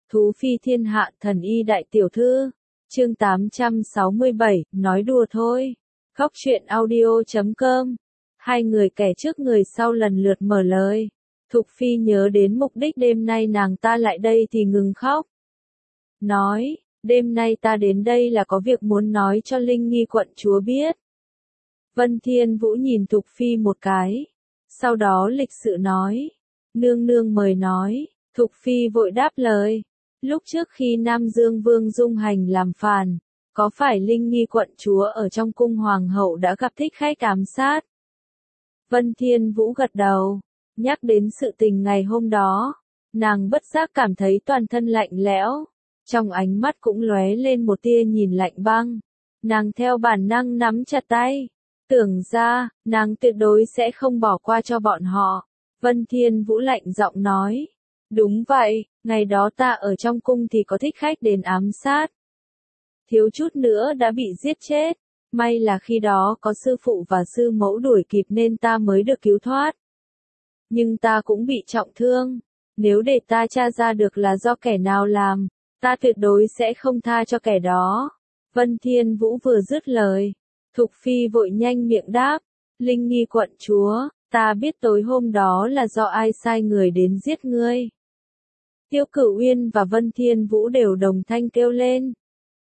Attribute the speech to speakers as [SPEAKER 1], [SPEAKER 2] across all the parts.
[SPEAKER 1] Thú phi thiên hạ thần y đại tiểu thư. Chương 867, nói đùa thôi. Khóc chuyện audio.com. Hai người kẻ trước người sau lần lượt mở lời. Thục phi nhớ đến mục đích đêm nay nàng ta lại đây thì ngừng khóc. Nói, đêm nay ta đến đây là có việc muốn nói cho Linh Nghi quận chúa biết. Vân Thiên Vũ nhìn Thục phi một cái. Sau đó lịch sự nói. Nương nương mời nói. Thục phi vội đáp lời. Lúc trước khi Nam Dương Vương dung hành làm phàn, có phải Linh Nghi quận chúa ở trong cung hoàng hậu đã gặp thích khách ám sát? Vân Thiên Vũ gật đầu, nhắc đến sự tình ngày hôm đó, nàng bất giác cảm thấy toàn thân lạnh lẽo, trong ánh mắt cũng lóe lên một tia nhìn lạnh băng. Nàng theo bản năng nắm chặt tay, tưởng ra, nàng tuyệt đối sẽ không bỏ qua cho bọn họ. Vân Thiên Vũ lạnh giọng nói. Đúng vậy, ngày đó ta ở trong cung thì có thích khách đến ám sát. Thiếu chút nữa đã bị giết chết, may là khi đó có sư phụ và sư mẫu đuổi kịp nên ta mới được cứu thoát. Nhưng ta cũng bị trọng thương, nếu để ta tra ra được là do kẻ nào làm, ta tuyệt đối sẽ không tha cho kẻ đó. Vân Thiên Vũ vừa dứt lời, Thục phi vội nhanh miệng đáp, Linh Nghi quận chúa, ta biết tối hôm đó là do ai sai người đến giết ngươi. Tiêu Cửu Uyên và Vân Thiên Vũ đều đồng thanh kêu lên.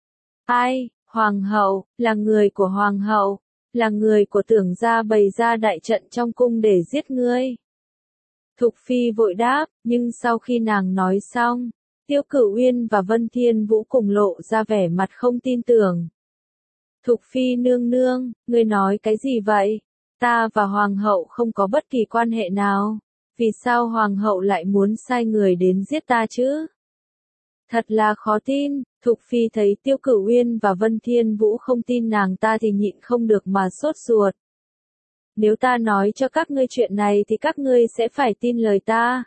[SPEAKER 1] Ai, hoàng hậu, là người của hoàng hậu, là người của tưởng gia bày ra đại trận trong cung để giết ngươi. Thục phi vội đáp, nhưng sau khi nàng nói xong, Tiêu Cửu Uyên và Vân Thiên Vũ cùng lộ ra vẻ mặt không tin tưởng. Thục phi nương nương, ngươi nói cái gì vậy? Ta và hoàng hậu không có bất kỳ quan hệ nào. Vì sao hoàng hậu lại muốn sai người đến giết ta chứ? Thật là khó tin. Thục phi thấy Tiêu Cửu Uyên và Vân Thiên Vũ không tin nàng ta thì nhịn không được mà sốt ruột. Nếu ta nói cho các ngươi chuyện này thì các ngươi sẽ phải tin lời ta.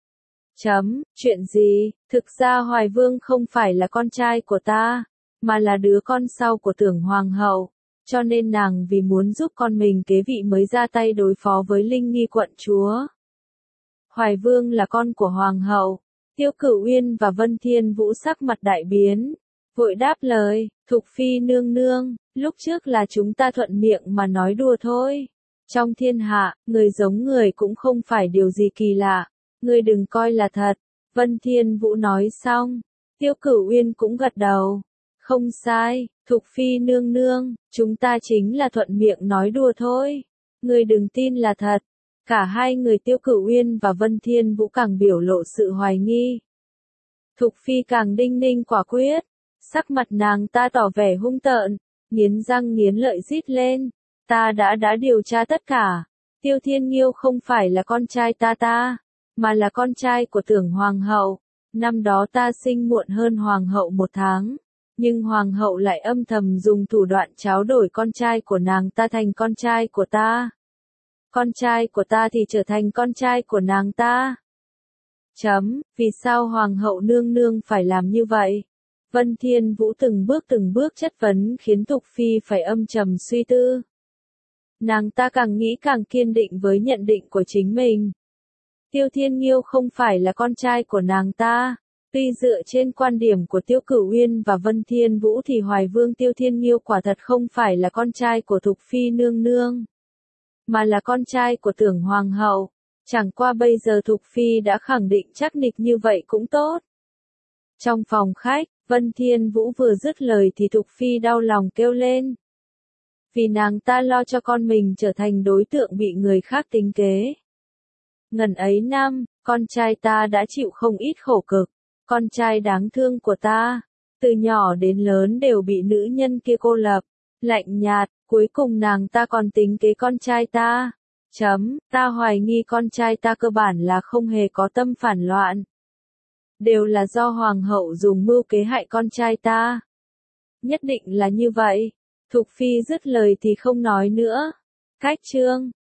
[SPEAKER 1] Chuyện gì? Thực ra Hoài Vương không phải là con trai của ta, mà là đứa con sau của Tưởng hoàng hậu, cho nên nàng vì muốn giúp con mình kế vị mới ra tay đối phó với Linh Nghi quận chúa. Hoài Vương là con của hoàng hậu. Tiêu Cửu Uyên và Vân Thiên Vũ sắc mặt đại biến, vội đáp lời, Thục phi nương nương, lúc trước là chúng ta thuận miệng mà nói đùa thôi. Trong thiên hạ, người giống người cũng không phải điều gì kỳ lạ, ngươi đừng coi là thật. Vân Thiên Vũ nói xong, Tiêu Cửu Uyên cũng gật đầu. Không sai, Thục phi nương nương, chúng ta chính là thuận miệng nói đùa thôi. Ngươi đừng tin là thật. Cả hai người Tiêu Cửu Uyên và Vân Thiên Vũ càng biểu lộ sự hoài nghi. Thục phi càng đinh ninh quả quyết, sắc mặt nàng ta tỏ vẻ hung tợn, nghiến răng nghiến lợi rít lên. Ta đã điều tra tất cả. Tiêu Thiên Nghiêu không phải là con trai ta, mà là con trai của Tưởng hoàng hậu. Năm đó ta sinh muộn hơn hoàng hậu 1 tháng. Nhưng hoàng hậu lại âm thầm dùng thủ đoạn tráo đổi con trai của nàng ta thành con trai của ta. Con trai của ta thì trở thành con trai của nàng ta. Vì sao hoàng hậu nương nương phải làm như vậy? Vân Thiên Vũ từng bước chất vấn khiến Thục phi phải âm trầm suy tư. Nàng ta càng nghĩ càng kiên định với nhận định của chính mình. Tiêu Thiên Nghiêu không phải là con trai của nàng ta. Tuy dựa trên quan điểm của Tiêu Cửu Uyên và Vân Thiên Vũ thì Hoài Vương Tiêu Thiên Nghiêu quả thật không phải là con trai của Thục phi nương nương, mà là con trai của Tưởng hoàng hậu. Chẳng qua bây giờ Thục phi đã khẳng định chắc nịch như vậy cũng tốt. Trong phòng khách, Vân Thiên Vũ vừa dứt lời thì Thục phi đau lòng kêu lên. Vì nàng ta lo cho con mình trở thành đối tượng bị người khác tính kế. Ngần ấy năm, con trai ta đã chịu không ít khổ cực. Con trai đáng thương của ta, từ nhỏ đến lớn đều bị nữ nhân kia cô lập, lạnh nhạt, cuối cùng nàng ta còn tính kế con trai ta. Ta hoài nghi con trai ta cơ bản là không hề có tâm phản loạn. Đều là do hoàng hậu dùng mưu kế hại con trai ta. Nhất định là như vậy. Thục phi dứt lời thì không nói nữa. Cách chương